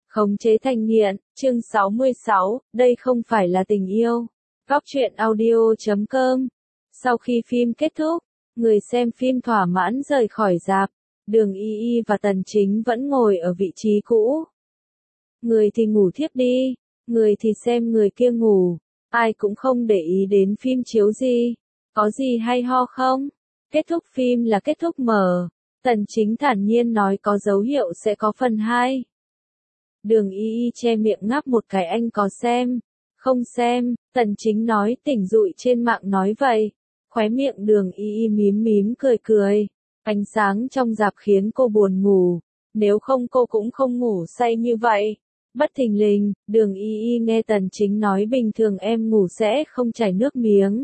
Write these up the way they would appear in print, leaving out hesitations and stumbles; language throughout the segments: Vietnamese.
Khống chế thành nghiện, chương 66, đây không phải là tình yêu. Góc truyện audio.com. Sau khi phim kết thúc, người xem phim thỏa mãn rời khỏi rạp. Đường Y Y và Tần Chính vẫn ngồi ở vị trí cũ. Người thì ngủ thiếp đi, người thì xem người kia ngủ. Ai cũng không để ý đến phim chiếu gì. Có gì hay ho không? Kết thúc phim là kết thúc mở. Tần Chính thản nhiên nói có dấu hiệu sẽ có phần 2. Đường Y Y che miệng ngáp một cái, anh có xem? Không xem, Tần Chính nói, tỉnh dụi trên mạng nói vậy. Khóe miệng Đường Y Y mím mím cười cười. Ánh sáng trong rạp khiến cô buồn ngủ. Nếu không cô cũng không ngủ say như vậy. Bất thình lình, Đường Y Y nghe Tần Chính nói bình thường em ngủ sẽ không chảy nước miếng.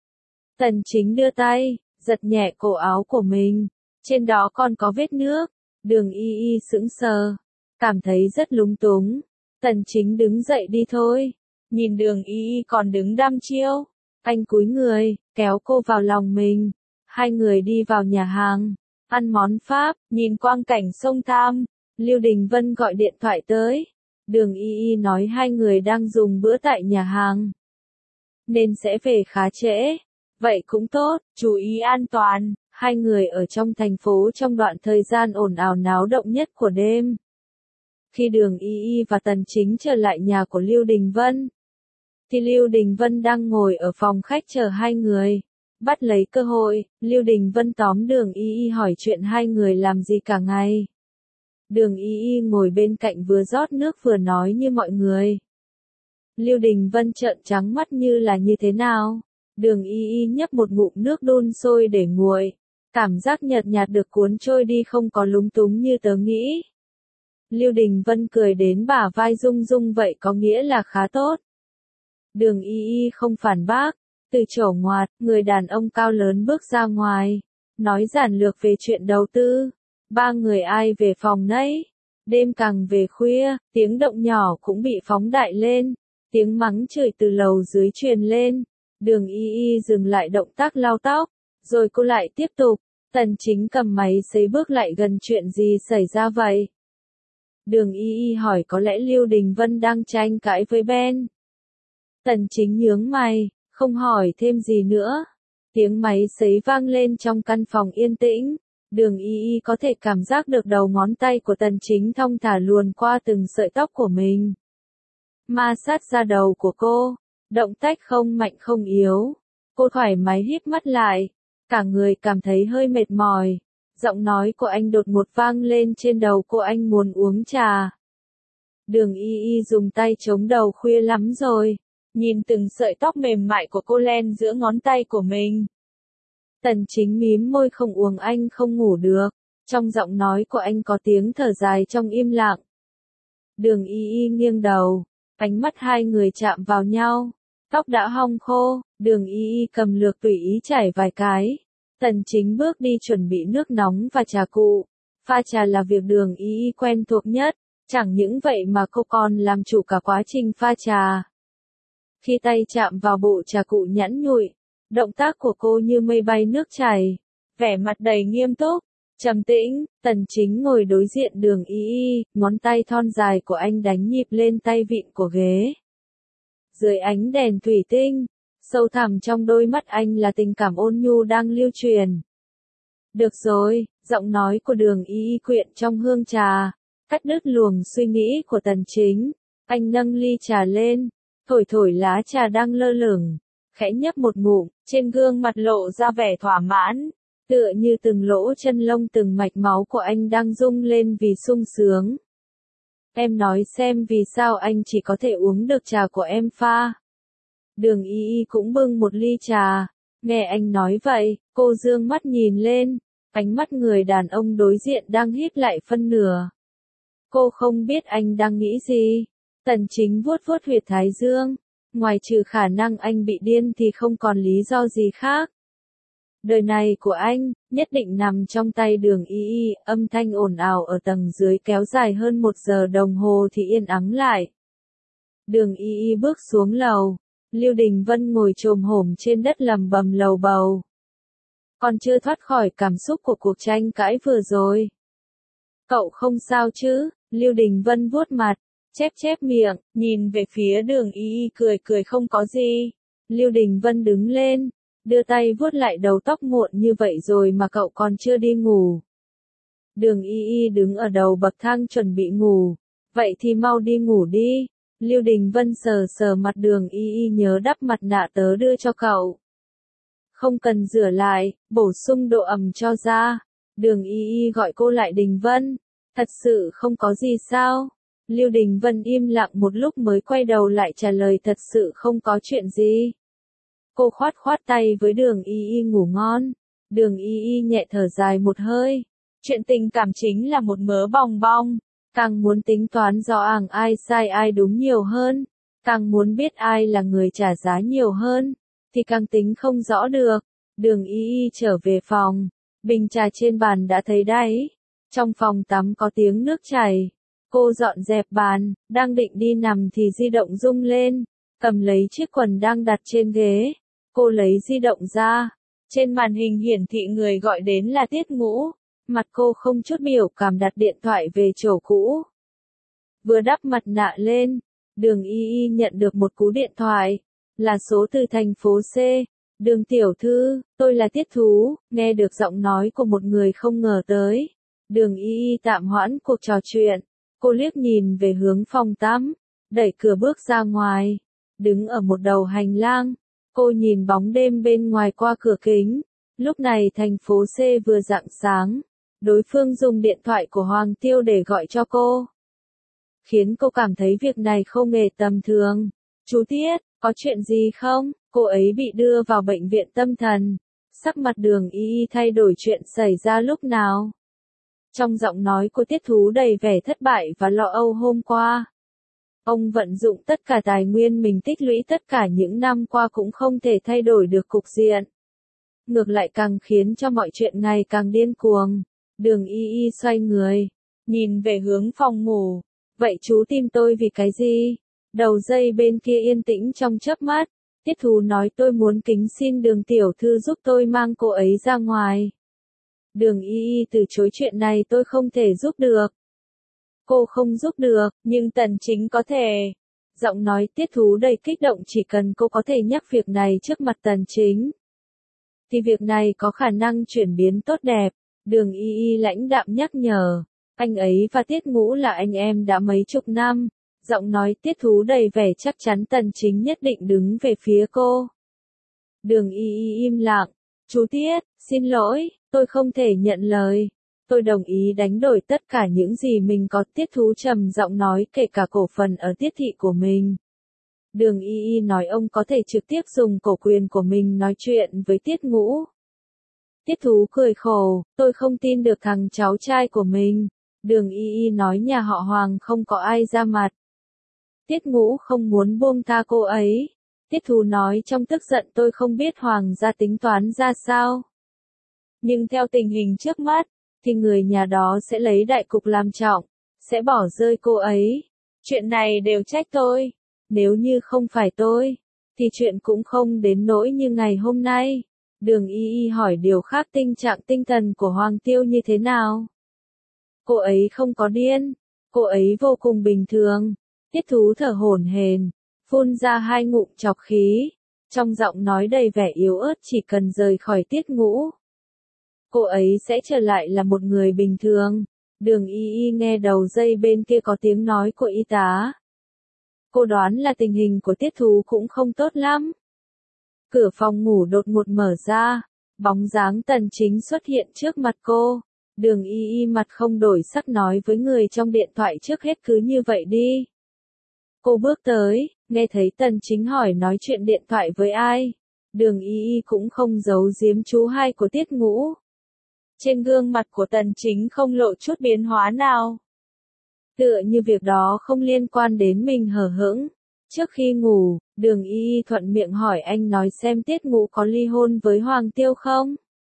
Tần Chính đưa tay, giật nhẹ cổ áo của mình. Trên đó còn có vết nước. Đường Y Y sững sờ, cảm thấy rất lúng túng. Tần Chính đứng dậy đi thôi. Nhìn Đường Y Y còn đứng đăm chiêu, anh cúi người, kéo cô vào lòng mình. Hai người đi vào nhà hàng, ăn món Pháp, nhìn quang cảnh sông Tham. Lưu Đình Vân gọi điện thoại tới. Đường Y Y nói hai người đang dùng bữa tại nhà hàng, nên sẽ về khá trễ. Vậy cũng tốt, chú ý an toàn. Hai người ở trong thành phố trong đoạn thời gian ồn ào náo động nhất của đêm. Khi Đường Y Y và Tần Chính trở lại nhà của Lưu Đình Vân, thì Lưu Đình Vân đang ngồi ở phòng khách chờ hai người. Bắt lấy cơ hội, Lưu Đình Vân tóm Đường Y Y hỏi chuyện hai người làm gì cả ngày. Đường Y Y ngồi bên cạnh vừa rót nước vừa nói như mọi người. Lưu Đình Vân trợn trắng mắt như là như thế nào? Đường Y Y nhấp một ngụm nước đun sôi để nguội. Cảm giác nhợt nhạt được cuốn trôi đi, không có lúng túng như tớ nghĩ. Lưu Đình Vân cười đến bả vai rung rung, vậy có nghĩa là khá tốt. Đường Y Y không phản bác. Từ chỗ ngoặt, người đàn ông cao lớn bước ra ngoài. Nói giản lược về chuyện đầu tư. Ba người ai về phòng nấy. Đêm càng về khuya, tiếng động nhỏ cũng bị phóng đại lên. Tiếng mắng chửi từ lầu dưới truyền lên. Đường Y Y dừng lại động tác lau tóc. Rồi cô lại tiếp tục. Tần Chính cầm máy sấy bước lại gần, chuyện gì xảy ra vậy? Đường Y Y hỏi, có lẽ Lưu Đình Vân đang tranh cãi với Ben. Tần Chính nhướng mày, không hỏi thêm gì nữa. Tiếng máy sấy vang lên trong căn phòng yên tĩnh. Đường Y Y có thể cảm giác được đầu ngón tay của Tần Chính thong thả luồn qua từng sợi tóc của mình. Ma sát da đầu của cô. Động tác không mạnh không yếu. Cô thoải mái híp mắt lại. Cả người cảm thấy hơi mệt mỏi. Giọng nói của anh đột ngột vang lên trên đầu cô, anh muốn uống trà. Đường Y Y dùng tay chống đầu, khuya lắm rồi. Nhìn từng sợi tóc mềm mại của cô len giữa ngón tay của mình. Tần Chính mím môi, không uống anh không ngủ được. Trong giọng nói của anh có tiếng thở dài trong im lặng. Đường Y Y nghiêng đầu. Ánh mắt hai người chạm vào nhau. Tóc đã hong khô, Đường Y Y cầm lược tùy ý chảy vài cái. Tần Chính bước đi chuẩn bị nước nóng và trà cụ. Pha trà là việc Đường Y Y quen thuộc nhất. Chẳng những vậy mà cô còn làm chủ cả quá trình pha trà. Khi tay chạm vào bộ trà cụ nhẵn nhụi, động tác của cô như mây bay nước chảy. Vẻ mặt đầy nghiêm túc, trầm tĩnh. Tần Chính ngồi đối diện Đường Y Y, ngón tay thon dài của anh đánh nhịp lên tay vịn của ghế. Dưới ánh đèn thủy tinh, sâu thẳm trong đôi mắt anh là tình cảm ôn nhu đang lưu truyền. Được rồi, giọng nói của Đường Y Y quyện trong hương trà, cắt đứt luồng suy nghĩ của Tần Chính. Anh nâng ly trà lên, thổi thổi lá trà đang lơ lửng, khẽ nhấp một ngụm, trên gương mặt lộ ra vẻ thỏa mãn, tựa như từng lỗ chân lông, từng mạch máu của anh đang rung lên vì sung sướng. Em nói xem vì sao anh chỉ có thể uống được trà của em pha. Đường Y Y cũng bưng một ly trà. Nghe anh nói vậy, cô dương mắt nhìn lên. Ánh mắt người đàn ông đối diện đang híp lại phân nửa. Cô không biết anh đang nghĩ gì. Tần Chính vuốt vuốt huyệt thái dương. Ngoài trừ khả năng anh bị điên thì không còn lý do gì khác. Đời này của anh, nhất định nằm trong tay Đường Y Y. Âm thanh ồn ào ở tầng dưới kéo dài hơn 1 giờ đồng hồ thì yên ắng lại. Đường Y Y bước xuống lầu. Lưu Đình Vân ngồi chồm hổm trên đất lầm bầm lầu bầu. Còn chưa thoát khỏi cảm xúc của cuộc tranh cãi vừa rồi. Cậu không sao chứ? Lưu Đình Vân vuốt mặt. chép chép miệng, nhìn về phía Đường Y Y cười cười không có gì. Lưu Đình Vân đứng lên, đưa tay vuốt lại đầu tóc muộn như vậy rồi mà cậu còn chưa đi ngủ. Đường Y Y đứng ở đầu bậc thang chuẩn bị ngủ. Vậy thì mau đi ngủ đi. Lưu Đình Vân sờ sờ mặt Đường Y Y, nhớ đắp mặt nạ tớ đưa cho cậu. Không cần rửa lại, bổ sung độ ẩm cho da. Đường Y Y gọi cô lại. Đình Vân, thật sự không có gì sao? Lưu Đình Vân im lặng một lúc mới quay đầu lại trả lời thật sự không có chuyện gì. Cô khoát khoát tay với Đường Y Y ngủ ngon. Đường Y Y nhẹ thở dài một hơi. Chuyện tình cảm chính là một mớ bòng bong. Càng muốn tính toán rõ ràng ai sai ai đúng nhiều hơn. Càng muốn biết ai là người trả giá nhiều hơn. Thì càng tính không rõ được. Đường Y Y trở về phòng. Bình trà trên bàn đã thấy đáy. Trong phòng tắm có tiếng nước chảy. Cô dọn dẹp bàn, đang định đi nằm thì di động rung lên. Cầm lấy chiếc quần đang đặt trên ghế. Cô lấy di động ra. Trên màn hình hiển thị người gọi đến là Tiết Ngũ. Mặt cô không chút biểu cảm đặt điện thoại về chỗ cũ. Vừa đắp mặt nạ lên, Đường Y Y nhận được một cú điện thoại. Là số từ thành phố C. Đường tiểu thư, tôi là Tiết Thú. Nghe được giọng nói của một người không ngờ tới. Đường Y Y tạm hoãn cuộc trò chuyện. Cô liếc nhìn về hướng phòng tắm. Đẩy cửa bước ra ngoài. Đứng ở một đầu hành lang. Cô nhìn bóng đêm bên ngoài qua cửa kính. Lúc này thành phố C vừa rạng sáng. Đối phương dùng điện thoại của Hoàng Tiêu để gọi cho cô. Khiến cô cảm thấy việc này không hề tầm thường. Chú Tiết, có chuyện gì không? Cô ấy bị đưa vào bệnh viện tâm thần. Sắc mặt Đường Y Y thay đổi. Chuyện xảy ra lúc nào? Trong giọng nói của Tiết Thú đầy vẻ thất bại và lo âu. Hôm qua, ông vận dụng tất cả tài nguyên mình tích lũy tất cả những năm qua cũng không thể thay đổi được cục diện. Ngược lại càng khiến cho mọi chuyện ngày càng điên cuồng. Đường Y Y xoay người, nhìn về hướng phòng ngủ. Vậy chú tìm tôi vì cái gì? Đầu dây bên kia yên tĩnh trong chớp mắt. Tiết Thú nói tôi muốn kính xin Đường tiểu thư giúp tôi mang cô ấy ra ngoài. Đường Y Y từ chối, chuyện này tôi không thể giúp được. Cô không giúp được, nhưng Tần Chính có thể. Giọng nói Tiết Thú đầy kích động, chỉ cần cô có thể nhắc việc này trước mặt Tần Chính. Thì việc này có khả năng chuyển biến tốt đẹp. Đường Y Y lãnh đạm nhắc nhở. Anh ấy và Tiết Ngũ là anh em đã mấy chục năm. Giọng nói Tiết Thú đầy vẻ chắc chắn Tần Chính nhất định đứng về phía cô. Đường Y Y im lặng. Chú Tiết, xin lỗi, tôi không thể nhận lời. Tôi đồng ý đánh đổi tất cả những gì mình có. Tiết Thú trầm giọng nói, kể cả cổ phần ở Tiết thị của mình. Đường Y Y nói ông có thể trực tiếp dùng cổ quyền của mình nói chuyện với Tiết Ngũ. Tiết Thú cười khổ, tôi không tin được thằng cháu trai của mình. Đường Y Y nói nhà họ Hoàng không có ai ra mặt. Tiết Ngũ không muốn buông tha cô ấy. Tiết Thú nói trong tức giận, tôi không biết Hoàng gia tính toán ra sao. Nhưng theo tình hình trước mắt, thì người nhà đó sẽ lấy đại cục làm trọng, sẽ bỏ rơi cô ấy. Chuyện này đều trách tôi. Nếu như không phải tôi, thì chuyện cũng không đến nỗi như ngày hôm nay. Đường Y Y hỏi điều khác, tình trạng tinh thần của Hoàng Tiêu như thế nào? Cô ấy không có điên, cô ấy vô cùng bình thường. Tiết Thú thở hổn hển, phun ra 2 ngụm trọc khí, trong giọng nói đầy vẻ yếu ớt, chỉ cần rời khỏi Tiết Ngũ, cô ấy sẽ trở lại là một người bình thường. Đường Y Y nghe đầu dây bên kia có tiếng nói của y tá. Cô đoán là tình hình của Tiết Thú cũng không tốt lắm. Cửa phòng ngủ đột ngột mở ra, bóng dáng Tần Chính xuất hiện trước mặt cô. Đường Y Y mặt không đổi sắc nói với người trong điện thoại, trước hết cứ như vậy đi. Cô bước tới, nghe thấy Tần Chính hỏi nói chuyện điện thoại với ai. Đường Y Y cũng không giấu giếm chú hai của Tiết Ngũ. Trên gương mặt của Tần Chính không lộ chút biến hóa nào. Tựa như việc đó không liên quan đến mình hờ hững. Trước khi ngủ, Đường Y Y thuận miệng hỏi anh nói xem Tiết Ngũ có ly hôn với Hoàng Tiêu không?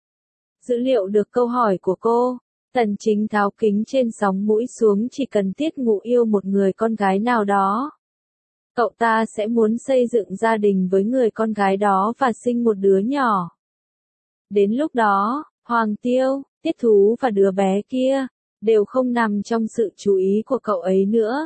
Dữ liệu được câu hỏi của cô, Tần Chính tháo kính trên sóng mũi xuống, chỉ cần Tiết Ngũ yêu một người con gái nào đó, cậu ta sẽ muốn xây dựng gia đình với người con gái đó và sinh một đứa nhỏ. Đến lúc đó, Hoàng Tiêu, Tiết Thú và đứa bé kia đều không nằm trong sự chú ý của cậu ấy nữa.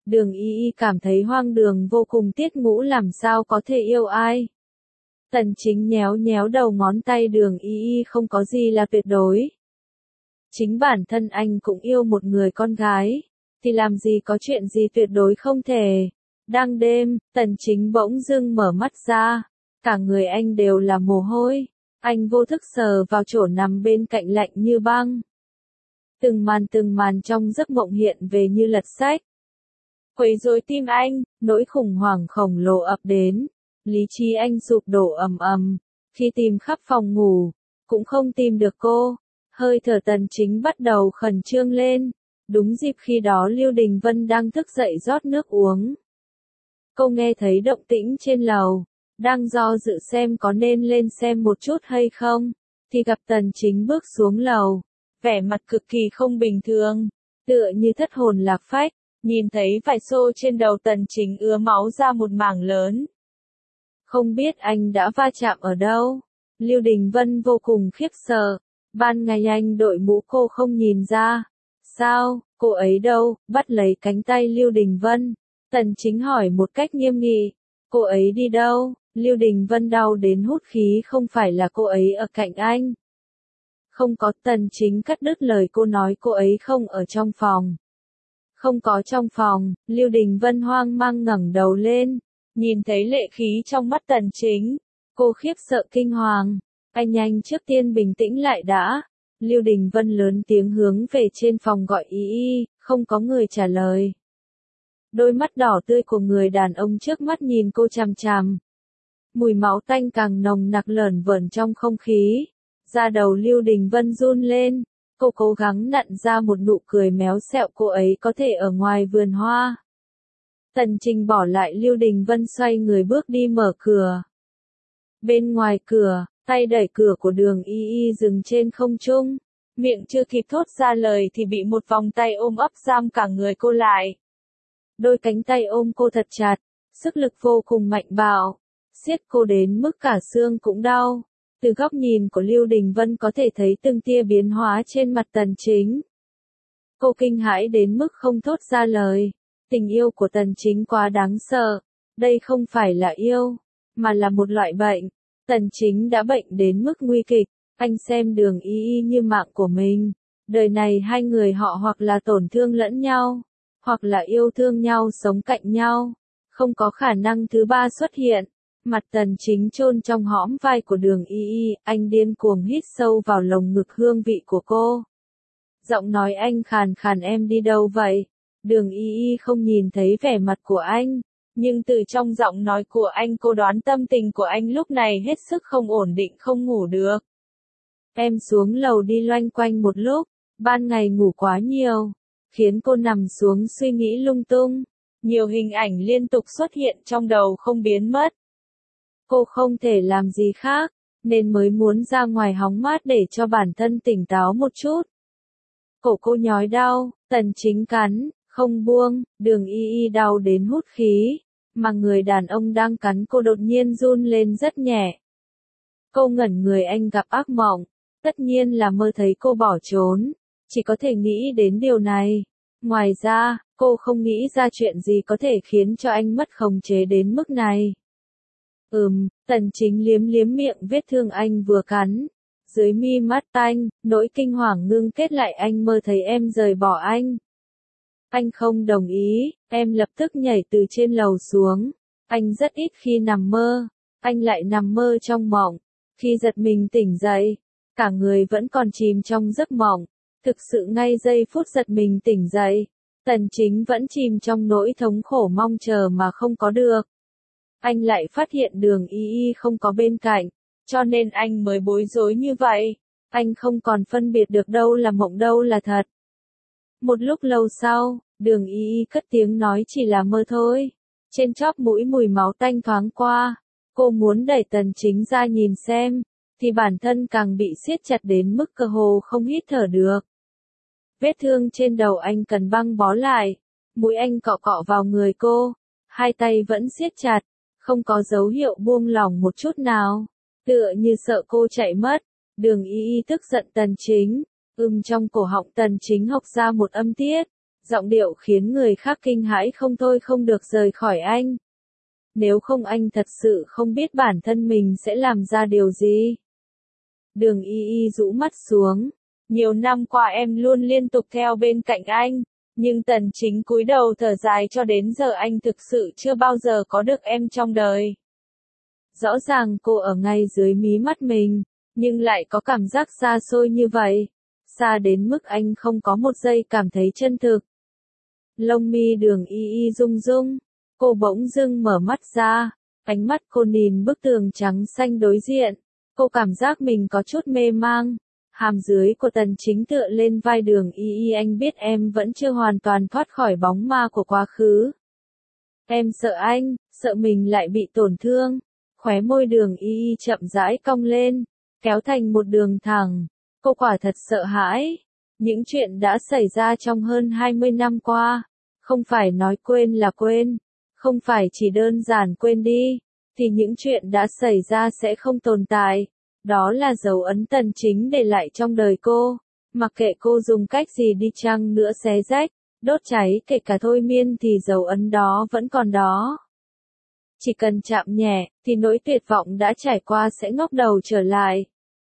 Đường Y Y cảm thấy hoang đường vô cùng, Tiết Ngũ làm sao có thể yêu ai. Tần Chính nhéo nhéo đầu ngón tay, Đường Y Y không có gì là tuyệt đối. Chính bản thân anh cũng yêu một người con gái, thì làm gì có chuyện gì tuyệt đối không thể. Đang đêm, Tần Chính bỗng dưng mở mắt ra, cả người anh đều là mồ hôi, anh vô thức sờ vào chỗ nằm bên cạnh lạnh như băng. Từng màn trong giấc mộng hiện về như lật sách. Quấy rối tim anh, nỗi khủng hoảng khổng lồ ập đến, lý trí anh sụp đổ ầm ầm, khi tìm khắp phòng ngủ, cũng không tìm được cô. Hơi thở Tần Chính bắt đầu khẩn trương lên, đúng dịp khi đó Lưu Đình Vân đang thức dậy rót nước uống. Cô nghe thấy động tĩnh trên lầu, đang do dự xem có nên lên xem một chút hay không, thì gặp Tần Chính bước xuống lầu, vẻ mặt cực kỳ không bình thường, tựa như thất hồn lạc phách, nhìn thấy vải xô trên đầu Tần Chính ứa máu ra một mảng lớn. Không biết anh đã va chạm ở đâu, Lưu Đình Vân vô cùng khiếp sợ, ban ngày anh đội mũ cô không nhìn ra. Sao, cô ấy đâu? Bắt lấy cánh tay Lưu Đình Vân, Tần Chính hỏi một cách nghiêm nghị, cô ấy đi đâu? Lưu Đình Vân đau đến hút khí, không phải là cô ấy ở cạnh anh. Không có, Tần Chính cắt đứt lời cô nói, cô ấy không ở trong phòng. Không có trong phòng, Lưu Đình Vân hoang mang ngẩng đầu lên, nhìn thấy lệ khí trong mắt Tần Chính. Cô khiếp sợ kinh hoàng, anh nhanh trước tiên bình tĩnh lại đã. Lưu Đình Vân lớn tiếng hướng về trên phòng gọi Y Y, không có người trả lời. Đôi mắt đỏ tươi của người đàn ông trước mắt nhìn cô chằm chằm. Mùi máu tanh càng nồng nặc lởn vởn trong không khí. Da đầu Lưu Đình Vân run lên, cô cố gắng nặn ra một nụ cười méo xẹo, cô ấy có thể ở ngoài vườn hoa. Tần Trình bỏ lại Lưu Đình Vân xoay người bước đi mở cửa. Bên ngoài cửa, tay đẩy cửa của Đường Y Y dừng trên không trung, miệng chưa kịp thốt ra lời thì bị một vòng tay ôm ấp giam cả người cô lại. Đôi cánh tay ôm cô thật chặt, sức lực vô cùng mạnh bạo, siết cô đến mức cả xương cũng đau. Từ góc nhìn của Lưu Đình Vân có thể thấy từng tia biến hóa trên mặt Tần Chính. Cô kinh hãi đến mức không thốt ra lời. Tình yêu của Tần Chính quá đáng sợ. Đây không phải là yêu, mà là một loại bệnh. Tần Chính đã bệnh đến mức nguy kịch. Anh xem Đường Y Y như mạng của mình. Đời này hai người họ hoặc là tổn thương lẫn nhau, hoặc là yêu thương nhau sống cạnh nhau. Không có khả năng thứ ba xuất hiện. Mặt Tần Chính chôn trong hõm vai của Đường Y Y, anh điên cuồng hít sâu vào lồng ngực hương vị của cô. Giọng nói anh khàn khàn, em đi đâu vậy? Đường Y Y không nhìn thấy vẻ mặt của anh, nhưng từ trong giọng nói của anh cô đoán tâm tình của anh lúc này hết sức không ổn định, không ngủ được. Em xuống lầu đi loanh quanh một lúc, ban ngày ngủ quá nhiều, khiến cô nằm xuống suy nghĩ lung tung. Nhiều hình ảnh liên tục xuất hiện trong đầu không biến mất. Cô không thể làm gì khác, nên mới muốn ra ngoài hóng mát để cho bản thân tỉnh táo một chút. Cổ cô nhói đau, Tần Chính cắn, không buông, Đường Y Y đau đến hút khí, mà người đàn ông đang cắn cô đột nhiên run lên rất nhẹ. Cô ngẩn người, anh gặp ác mộng, tất nhiên là mơ thấy cô bỏ trốn, chỉ có thể nghĩ đến điều này. Ngoài ra, cô không nghĩ ra chuyện gì có thể khiến cho anh mất khống chế đến mức này. Tần Chính liếm liếm miệng vết thương anh vừa cắn. Dưới mi mắt anh, nỗi kinh hoàng ngưng kết lại, anh mơ thấy em rời bỏ anh. Anh không đồng ý, em lập tức nhảy từ trên lầu xuống. Anh rất ít khi nằm mơ, anh lại nằm mơ trong mộng. Khi giật mình tỉnh dậy, cả người vẫn còn chìm trong giấc mộng. Thực sự ngay giây phút giật mình tỉnh dậy, Tần Chính vẫn chìm trong nỗi thống khổ mong chờ mà không có được. Anh lại phát hiện Đường Y Y không có bên cạnh, cho nên anh mới bối rối như vậy. Anh không còn phân biệt được đâu là mộng đâu là thật. Một lúc lâu sau, Đường Y Y cất tiếng nói, chỉ là mơ thôi. Trên chóp mũi mùi máu tanh thoáng qua. Cô muốn đẩy Tần Chính ra nhìn xem, thì bản thân càng bị siết chặt đến mức cơ hồ không hít thở được. Vết thương trên đầu anh cần băng bó lại. Mũi anh cọ cọ vào người cô, hai tay vẫn siết chặt, không có dấu hiệu buông lỏng một chút nào, tựa như sợ cô chạy mất. Đường Y Y tức giận Tần Chính, trong cổ họng Tần Chính hộc ra một âm tiết, Giọng điệu khiến người khác kinh hãi không thôi không được rời khỏi anh. Nếu không anh thật sự không biết bản thân mình sẽ làm ra điều gì. Đường Y Y rũ mắt xuống. Nhiều năm qua em luôn liên tục theo bên cạnh anh. Nhưng Tần Chính cúi đầu thở dài cho đến giờ anh thực sự chưa bao giờ có được em trong đời. Rõ ràng cô ở ngay dưới mí mắt mình, nhưng lại có cảm giác xa xôi như vậy. Xa đến mức anh không có một giây cảm thấy chân thực. Lông mi Đường Y Y rung rung. Cô bỗng dưng mở mắt ra. Ánh mắt cô nhìn bức tường trắng xanh đối diện. Cô cảm giác mình có chút mê mang. Hàm dưới của Tần Chính tựa lên vai Đường Y Y, anh biết em vẫn chưa hoàn toàn thoát khỏi bóng ma của quá khứ. Em sợ anh, sợ mình lại bị tổn thương. Khóe môi Đường Y Y chậm rãi cong lên, kéo thành một đường thẳng. Cô quả thật sợ hãi. Những chuyện đã xảy ra trong hơn 20 năm qua. Không phải nói quên là quên. Không phải chỉ đơn giản quên đi. Thì những chuyện đã xảy ra sẽ không tồn tại. Đó là dấu ấn Tần Chính để lại trong đời cô. Mặc kệ cô dùng cách gì đi chăng nữa xé rách, đốt cháy kể cả thôi miên thì dấu ấn đó vẫn còn đó. Chỉ cần chạm nhẹ, thì nỗi tuyệt vọng đã trải qua sẽ ngóc đầu trở lại.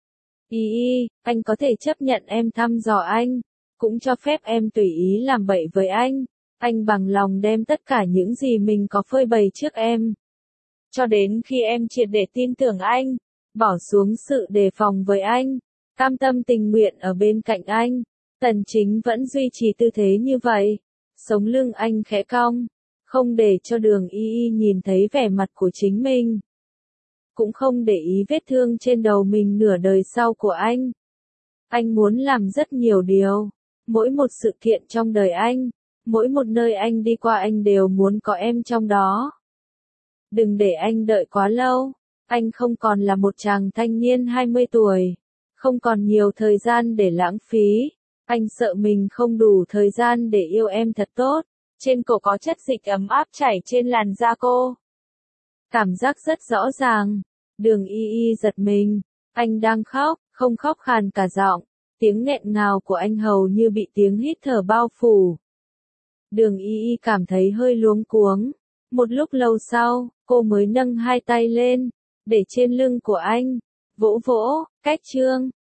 Y Y, anh có thể chấp nhận em thăm dò anh, cũng cho phép em tùy ý làm bậy với anh. Anh bằng lòng đem tất cả những gì mình có phơi bày trước em. Cho đến khi em triệt để tin tưởng anh, bỏ xuống sự đề phòng với anh, cam tâm tình nguyện ở bên cạnh anh. Tần Chính vẫn duy trì tư thế như vậy. Sống lưng anh khẽ cong, không để cho Đường Y Y nhìn thấy vẻ mặt của chính mình. Cũng không để ý vết thương trên đầu mình nửa đời sau của anh. Anh muốn làm rất nhiều điều. Mỗi một sự kiện trong đời anh, mỗi một nơi anh đi qua anh đều muốn có em trong đó. Đừng để anh đợi quá lâu. Anh không còn là một chàng thanh niên 20 tuổi. Không còn nhiều thời gian để lãng phí. Anh sợ mình không đủ thời gian để yêu em thật tốt. Trên cổ có chất dịch ấm áp chảy trên làn da cô. Cảm giác rất rõ ràng. Đường Y Y giật mình. Anh đang khóc, không khóc khàn cả giọng. Tiếng nghẹn ngào của anh hầu như bị tiếng hít thở bao phủ. Đường Y Y cảm thấy hơi luống cuống. Một lúc lâu sau, cô mới nâng hai tay lên, để trên lưng của anh, vỗ vỗ, cách chương.